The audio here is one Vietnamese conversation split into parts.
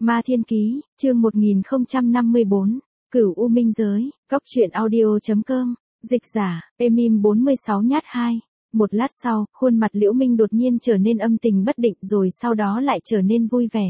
Ma Thiên Ký, chương 1054, Cửu U Minh Giới, Cóc truyện audio.com, dịch giả, Emim 46 nhát 2. Một lát sau, khuôn mặt Liễu Minh đột nhiên trở nên âm tình bất định rồi sau đó lại trở nên vui vẻ.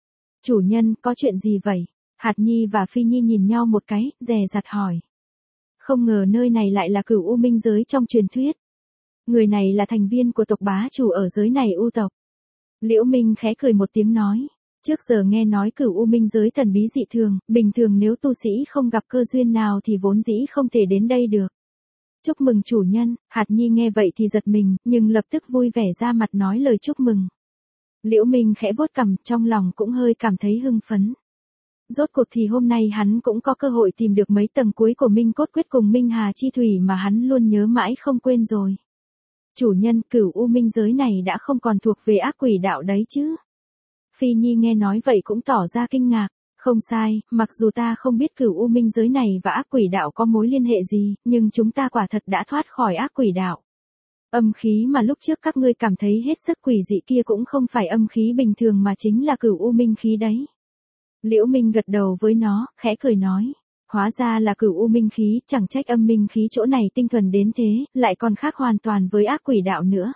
Chủ nhân, có chuyện gì vậy? Hạt Nhi và Phi Nhi nhìn nhau một cái, dè dặt hỏi. Không ngờ nơi này lại là Cửu U Minh Giới trong truyền thuyết. Người này là thành viên của tộc bá chủ ở giới này U tộc. Liễu Minh khẽ cười một tiếng nói. Trước giờ nghe nói Cửu U Minh Giới thần bí dị thường, bình thường nếu tu sĩ không gặp cơ duyên nào thì vốn dĩ không thể đến đây được. Chúc mừng chủ nhân. Hạt Nhi nghe vậy thì giật mình, nhưng lập tức vui vẻ ra mặt nói lời chúc mừng. Liễu Minh khẽ vuốt cằm, trong lòng cũng hơi cảm thấy hưng phấn. Rốt cuộc thì hôm nay hắn cũng có cơ hội tìm được mấy tầng cuối của Minh Cốt Quyết cùng Minh Hà Chi Thủy mà hắn luôn nhớ mãi không quên rồi. Chủ nhân, Cửu U Minh Giới này đã không còn thuộc về ác quỷ đạo đấy chứ? Phi Nhi nghe nói vậy cũng tỏ ra kinh ngạc. Không sai, mặc dù ta không biết Cửu U Minh Giới này và ác quỷ đạo có mối liên hệ gì, nhưng chúng ta quả thật đã thoát khỏi ác quỷ đạo. Âm khí mà lúc trước các ngươi cảm thấy hết sức quỷ dị kia cũng không phải âm khí bình thường mà chính là Cửu U Minh khí đấy. Liễu Minh gật đầu với nó, khẽ cười nói. Hóa ra là Cửu U Minh khí, chẳng trách âm minh khí chỗ này tinh thuần đến thế, lại còn khác hoàn toàn với ác quỷ đạo nữa.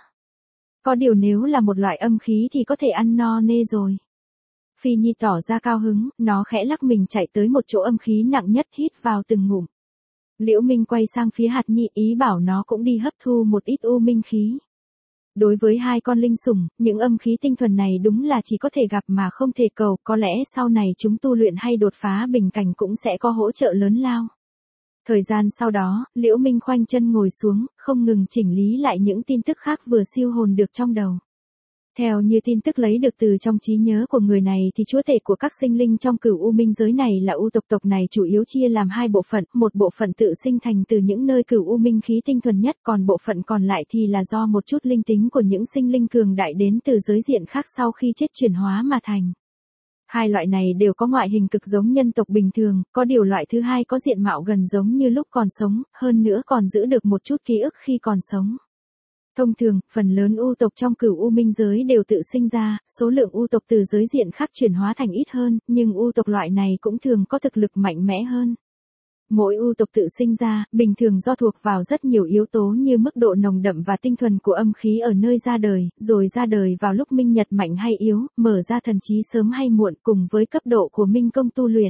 Có điều nếu là một loại âm khí thì có thể ăn no nê rồi. Phi Nhi tỏ ra cao hứng, nó khẽ lắc mình chạy tới một chỗ âm khí nặng nhất hít vào từng ngụm. Liễu Minh quay sang phía Hạt Nhi ý bảo nó cũng đi hấp thu một ít u minh khí. Đối với hai con linh sủng, những âm khí tinh thuần này đúng là chỉ có thể gặp mà không thể cầu, có lẽ sau này chúng tu luyện hay đột phá bình cảnh cũng sẽ có hỗ trợ lớn lao. Thời gian sau đó, Liễu Minh khoanh chân ngồi xuống, không ngừng chỉnh lý lại những tin tức khác vừa siêu hồn được trong đầu. Theo như tin tức lấy được từ trong trí nhớ của người này thì chúa tể của các sinh linh trong Cửu U Minh Giới này là U tộc này chủ yếu chia làm hai bộ phận, một bộ phận tự sinh thành từ những nơi Cửu U Minh khí tinh thuần nhất, còn bộ phận còn lại thì là do một chút linh tính của những sinh linh cường đại đến từ giới diện khác sau khi chết chuyển hóa mà thành. Hai loại này đều có ngoại hình cực giống nhân tộc bình thường, có điều loại thứ hai có diện mạo gần giống như lúc còn sống, hơn nữa còn giữ được một chút ký ức khi còn sống. Thông thường, phần lớn U tộc trong Cửu U Minh Giới đều tự sinh ra, số lượng U tộc từ giới diện khác chuyển hóa thành ít hơn, nhưng U tộc loại này cũng thường có thực lực mạnh mẽ hơn. Mỗi U tộc tự sinh ra, bình thường do thuộc vào rất nhiều yếu tố như mức độ nồng đậm và tinh thuần của âm khí ở nơi ra đời, rồi ra đời vào lúc minh nhật mạnh hay yếu, mở ra thần trí sớm hay muộn cùng với cấp độ của minh công tu luyện.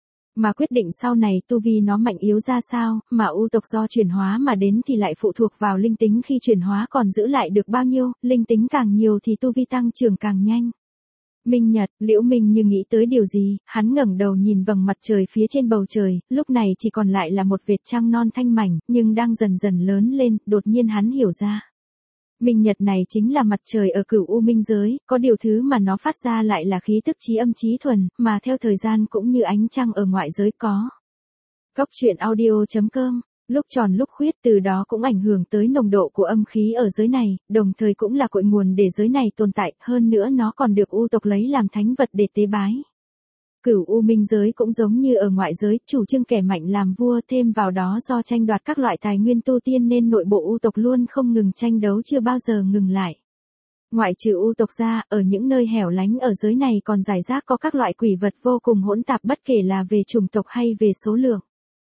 Mà quyết định sau này tu vi nó mạnh yếu ra sao, mà U tộc do chuyển hóa mà đến thì lại phụ thuộc vào linh tính khi chuyển hóa còn giữ lại được bao nhiêu, linh tính càng nhiều thì tu vi tăng trưởng càng nhanh. Minh nhật, Liễu Minh như nghĩ tới điều gì, hắn ngẩng đầu nhìn vầng mặt trời phía trên bầu trời, lúc này chỉ còn lại là một vệt trăng non thanh mảnh, nhưng đang dần dần lớn lên, đột nhiên hắn hiểu ra. Minh nhật này chính là mặt trời ở Cửu U Minh Giới, có điều thứ mà nó phát ra lại là khí tức trí âm trí thuần, mà theo thời gian cũng như ánh trăng ở ngoại giới có. Cóc truyện audio.com, lúc tròn lúc khuyết từ đó cũng ảnh hưởng tới nồng độ của âm khí ở giới này, đồng thời cũng là cội nguồn để giới này tồn tại, hơn nữa nó còn được U tộc lấy làm thánh vật để tế bái. Cửu U Minh Giới cũng giống như ở ngoại giới, chủ trương kẻ mạnh làm vua, thêm vào đó do tranh đoạt các loại tài nguyên tu tiên nên nội bộ U tộc luôn không ngừng tranh đấu chưa bao giờ ngừng lại. Ngoại trừ U tộc ra, ở những nơi hẻo lánh ở giới này còn rải rác có các loại quỷ vật vô cùng hỗn tạp bất kể là về chủng tộc hay về số lượng.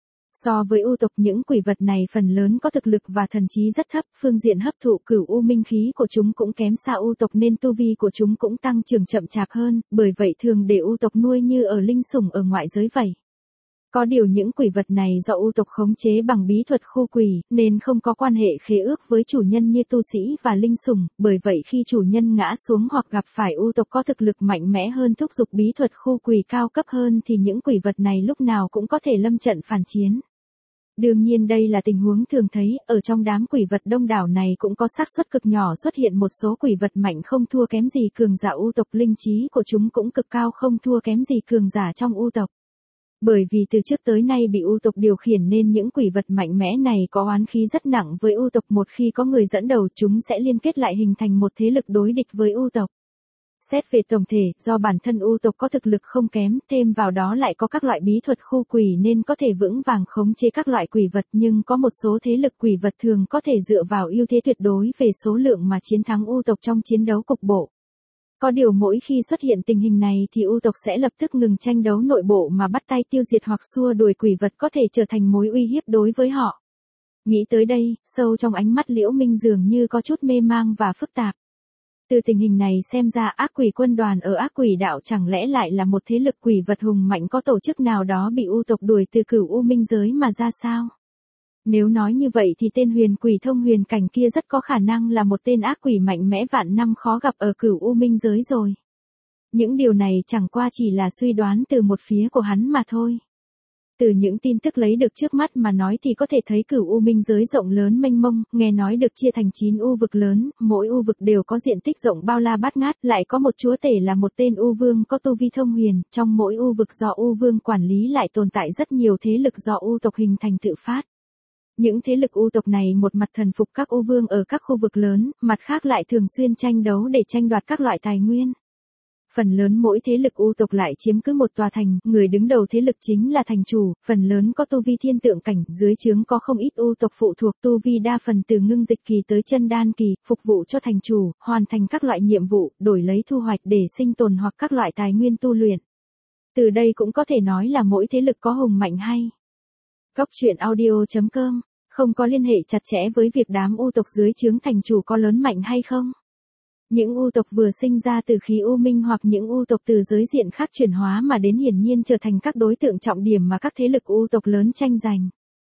So với U tộc những quỷ vật này phần lớn có thực lực và thần trí rất thấp, phương diện hấp thụ Cửu U Minh khí của chúng cũng kém xa U tộc nên tu vi của chúng cũng tăng trưởng chậm chạp hơn, bởi vậy thường để U tộc nuôi như ở linh sủng ở ngoại giới vậy. Có điều những quỷ vật này do U tộc khống chế bằng bí thuật khu quỷ, nên không có quan hệ khế ước với chủ nhân như tu sĩ và linh sủng, bởi vậy khi chủ nhân ngã xuống hoặc gặp phải U tộc có thực lực mạnh mẽ hơn thúc giục bí thuật khu quỷ cao cấp hơn thì những quỷ vật này lúc nào cũng có thể lâm trận phản chiến. Đương nhiên đây là tình huống thường thấy, ở trong đám quỷ vật đông đảo này cũng có xác suất cực nhỏ xuất hiện một số quỷ vật mạnh không thua kém gì cường giả U tộc, linh trí của chúng cũng cực cao không thua kém gì cường giả trong U tộc. Bởi vì từ trước tới nay bị U tộc điều khiển nên những quỷ vật mạnh mẽ này có oán khí rất nặng với U tộc, một khi có người dẫn đầu chúng sẽ liên kết lại hình thành một thế lực đối địch với U tộc. Xét về tổng thể, do bản thân U tộc có thực lực không kém, thêm vào đó lại có các loại bí thuật khu quỷ nên có thể vững vàng khống chế các loại quỷ vật, nhưng có một số thế lực quỷ vật thường có thể dựa vào ưu thế tuyệt đối về số lượng mà chiến thắng U tộc trong chiến đấu cục bộ. Có điều mỗi khi xuất hiện tình hình này thì U tộc sẽ lập tức ngừng tranh đấu nội bộ mà bắt tay tiêu diệt hoặc xua đuổi quỷ vật có thể trở thành mối uy hiếp đối với họ. Nghĩ tới đây, sâu trong ánh mắt Liễu Minh dường như có chút mê mang và phức tạp. Từ tình hình này xem ra ác quỷ quân đoàn ở ác quỷ đạo chẳng lẽ lại là một thế lực quỷ vật hùng mạnh có tổ chức nào đó bị U tộc đuổi từ Cửu U Minh giới mà ra sao? Nếu nói như vậy thì tên huyền quỷ thông huyền cảnh kia rất có khả năng là một tên ác quỷ mạnh mẽ vạn năm khó gặp ở Cửu U Minh giới rồi. Những điều này chẳng qua chỉ là suy đoán từ một phía của hắn mà thôi. Từ những tin tức lấy được trước mắt mà nói thì có thể thấy Cửu U Minh giới rộng lớn mênh mông, nghe nói được chia thành 9 u vực lớn, mỗi u vực đều có diện tích rộng bao la bát ngát, lại có một chúa tể là một tên u vương có tu vi thông huyền, trong mỗi u vực do u vương quản lý lại tồn tại rất nhiều thế lực do u tộc hình thành tự phát. Những thế lực u tộc này một mặt thần phục các u vương ở các khu vực lớn, mặt khác lại thường xuyên tranh đấu để tranh đoạt các loại tài nguyên. Phần lớn mỗi thế lực u tộc lại chiếm cứ một tòa thành, người đứng đầu thế lực chính là thành chủ, phần lớn có tu vi thiên tượng cảnh, dưới trướng có không ít u tộc phụ thuộc tu vi đa phần từ ngưng dịch kỳ tới chân đan kỳ, phục vụ cho thành chủ, hoàn thành các loại nhiệm vụ, đổi lấy thu hoạch để sinh tồn hoặc các loại tài nguyên tu luyện. Từ đây cũng có thể nói là mỗi thế lực có hùng mạnh hay. Góc truyện audio.com không có liên hệ chặt chẽ với việc đám u tộc dưới trướng thành chủ có lớn mạnh hay không. Những u tộc vừa sinh ra từ khí u minh hoặc những u tộc từ giới diện khác chuyển hóa mà đến hiển nhiên trở thành các đối tượng trọng điểm mà các thế lực u tộc lớn tranh giành.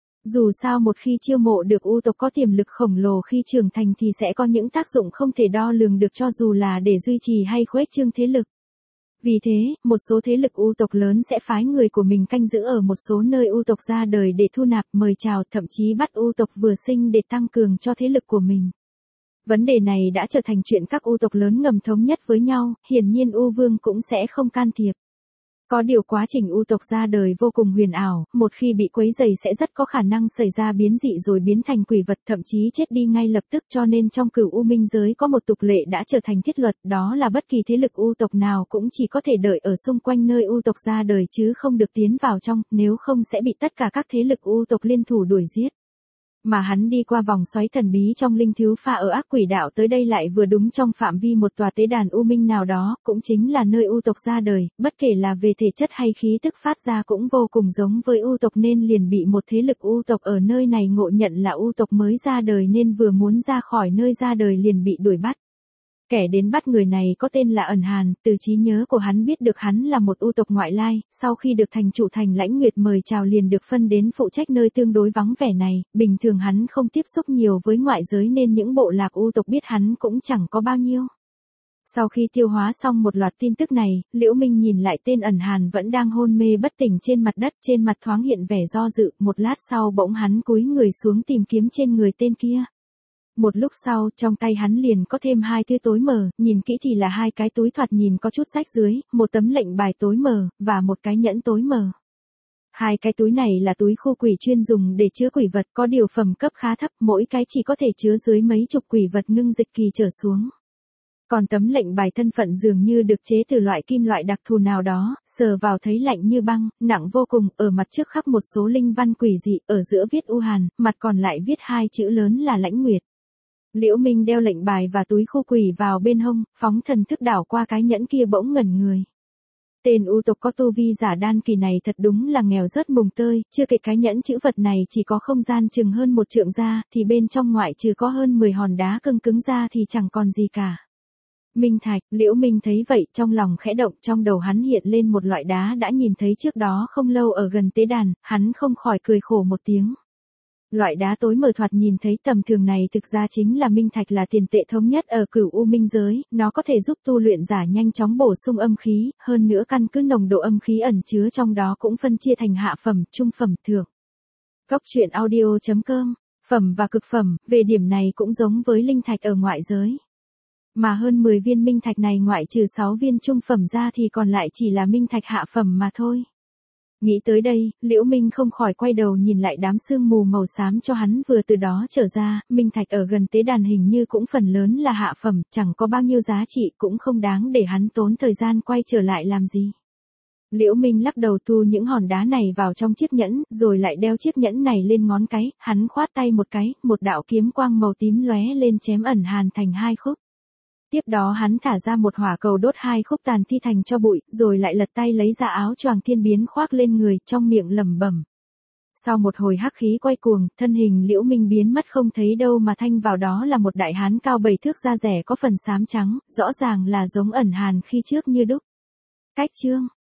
Dù sao một khi chiêu mộ được u tộc có tiềm lực khổng lồ khi trưởng thành thì sẽ có những tác dụng không thể đo lường được cho dù là để duy trì hay khuếch trương thế lực. Vì thế, một số thế lực u tộc lớn sẽ phái người của mình canh giữ ở một số nơi u tộc ra đời để thu nạp, mời chào, thậm chí bắt u tộc vừa sinh để tăng cường cho thế lực của mình. Vấn đề này đã trở thành chuyện các u tộc lớn ngầm thống nhất với nhau, hiển nhiên u vương cũng sẽ không can thiệp. Có điều quá trình u tộc ra đời vô cùng huyền ảo, một khi bị quấy rầy sẽ rất có khả năng xảy ra biến dị rồi biến thành quỷ vật thậm chí chết đi ngay lập tức, cho nên trong Cửu U Minh giới có một tục lệ đã trở thành thiết luật, đó là bất kỳ thế lực u tộc nào cũng chỉ có thể đợi ở xung quanh nơi u tộc ra đời chứ không được tiến vào trong, nếu không sẽ bị tất cả các thế lực u tộc liên thủ đuổi giết. Mà hắn đi qua vòng xoáy thần bí trong linh thiếu pha ở ác quỷ đạo tới đây lại vừa đúng trong phạm vi một tòa tế đàn u minh nào đó, cũng chính là nơi u tộc ra đời, bất kể là về thể chất hay khí tức phát ra cũng vô cùng giống với u tộc nên liền bị một thế lực u tộc ở nơi này ngộ nhận là u tộc mới ra đời nên vừa muốn ra khỏi nơi ra đời liền bị đuổi bắt. Kẻ đến bắt người này có tên là Ẩn Hàn, từ trí nhớ của hắn biết được hắn là một u tộc ngoại lai, sau khi được thành chủ Thành Lãnh Nguyệt mời chào liền được phân đến phụ trách nơi tương đối vắng vẻ này, bình thường hắn không tiếp xúc nhiều với ngoại giới nên những bộ lạc u tộc biết hắn cũng chẳng có bao nhiêu. Sau khi tiêu hóa xong một loạt tin tức này, Liễu Minh nhìn lại tên Ẩn Hàn vẫn đang hôn mê bất tỉnh trên mặt đất, trên mặt thoáng hiện vẻ do dự, một lát sau bỗng hắn cúi người xuống tìm kiếm trên người tên kia. Một lúc sau, trong tay hắn liền có thêm 2 thứ tối mờ, nhìn kỹ thì là 2 cái túi thoạt nhìn có chút rách dưới, một tấm lệnh bài tối mờ, và một cái nhẫn tối mờ. 2 cái túi này là túi khu quỷ chuyên dùng để chứa quỷ vật, có điều phẩm cấp khá thấp, mỗi cái chỉ có thể chứa dưới mấy chục quỷ vật ngưng dịch kỳ trở xuống. Còn tấm lệnh bài thân phận dường như được chế từ loại kim loại đặc thù nào đó, sờ vào thấy lạnh như băng, nặng vô cùng, ở mặt trước khắc một số linh văn quỷ dị, ở giữa viết U Hàn, mặt còn lại viết 2 chữ lớn là Lãnh Nguyệt. Liễu Minh đeo lệnh bài và túi khu quỷ vào bên hông, phóng thần thức đảo qua cái nhẫn kia bỗng ngẩn người. Tên u tộc có tu vi giả đan kỳ này thật đúng là nghèo rớt mùng tơi, chưa kể cái nhẫn chữ vật này chỉ có không gian chừng hơn 1 trượng ra, thì bên trong ngoại trừ có hơn 10 hòn đá cứng ra thì chẳng còn gì cả. Minh thạch, Liễu Minh thấy vậy trong lòng khẽ động, trong đầu hắn hiện lên một loại đá đã nhìn thấy trước đó không lâu ở gần tế đàn, hắn không khỏi cười khổ một tiếng. Loại đá tối mờ thoạt nhìn thấy tầm thường này thực ra chính là minh thạch, là tiền tệ thống nhất ở Cửu U Minh giới, nó có thể giúp tu luyện giả nhanh chóng bổ sung âm khí, hơn nữa căn cứ nồng độ âm khí ẩn chứa trong đó cũng phân chia thành hạ phẩm, trung phẩm, thượng. Góc truyện audio.com, phẩm và cực phẩm, về điểm này cũng giống với linh thạch ở ngoại giới. Mà hơn 10 viên minh thạch này ngoại trừ 6 viên trung phẩm ra thì còn lại chỉ là minh thạch hạ phẩm mà thôi. Nghĩ tới đây, Liễu Minh không khỏi quay đầu nhìn lại đám sương mù màu xám cho hắn vừa từ đó trở ra, minh thạch ở gần tế đàn hình như cũng phần lớn là hạ phẩm, chẳng có bao nhiêu giá trị, cũng không đáng để hắn tốn thời gian quay trở lại làm gì. Liễu Minh lắc đầu thu những hòn đá này vào trong chiếc nhẫn, rồi lại đeo chiếc nhẫn này lên ngón cái, hắn khoát tay một cái, một đạo kiếm quang màu tím lóe lên chém Ẩn Hàn thành 2 khúc. Tiếp đó hắn thả ra một hỏa cầu đốt hai khúc tàn thi thành cho bụi, rồi lại lật tay lấy ra áo choàng thiên biến khoác lên người, trong miệng lẩm bẩm. Sau một hồi hắc khí quay cuồng, thân hình Liễu Minh biến mất không thấy đâu mà thay vào đó là một đại hán cao 7 thước da rẻ có phần xám trắng, rõ ràng là giống ẩn Hàn khi trước như đúc. Cách chương